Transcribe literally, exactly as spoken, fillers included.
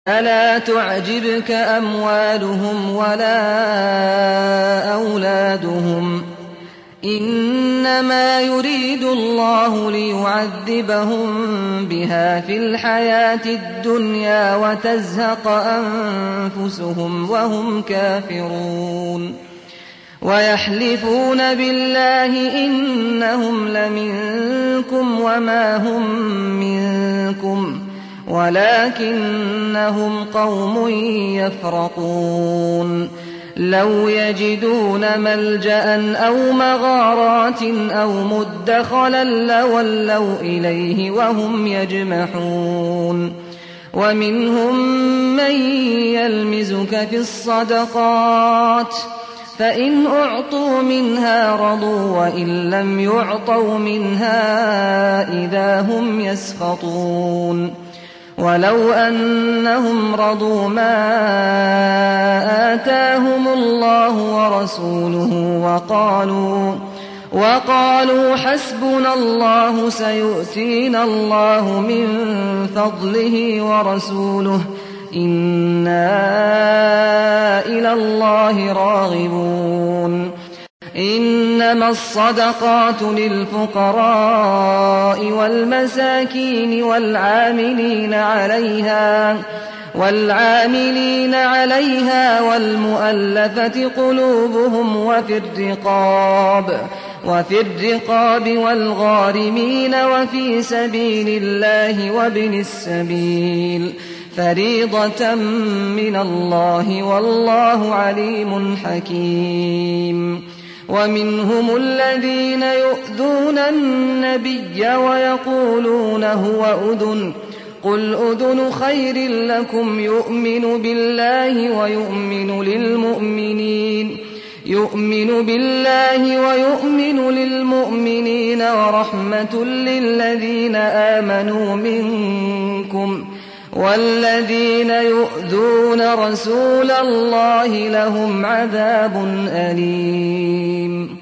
فلا تعجبك أموالهم ولا أولادهم، إنما يريد الله ليعذبهم بها في الحياة الدنيا وتزهق أنفسهم وهم كافرون. ويحلفون بالله إنهم لمنكم وما هم منكم ولكنهم قوم يفرقون. لو يجدون ملجأ أو مغارات أو مدخلا لولوا إليه وهم يجمحون. ومنهم من يلمزك في الصدقات فإن أعطوا منها رضوا وإن لم يعطوا منها إذا هم يسخطون. ولو أنهم رضوا ما آتاهم الله ورسوله وقالوا, وقالوا حسبنا الله سيؤتينا الله من فضله ورسوله إنا إلى الله راغبون. إنما الصدقات للفقراء والمساكين والعاملين عليها والعاملين عليها والمؤلفة قلوبهم وفي الرقاب وفي الرقاب والغارمين وفي سبيل الله وابن السبيل فريضة من الله والله عليم حكيم. ومنهم الذين يؤذون النبي ويقولون هو أذن قل أذن خير لكم يؤمن بالله ويؤمن للمؤمنين يؤمن بالله ويؤمن للمؤمنين ورحمة للذين آمنوا منكم والذين يؤذون رسول الله لهم عذاب أليم.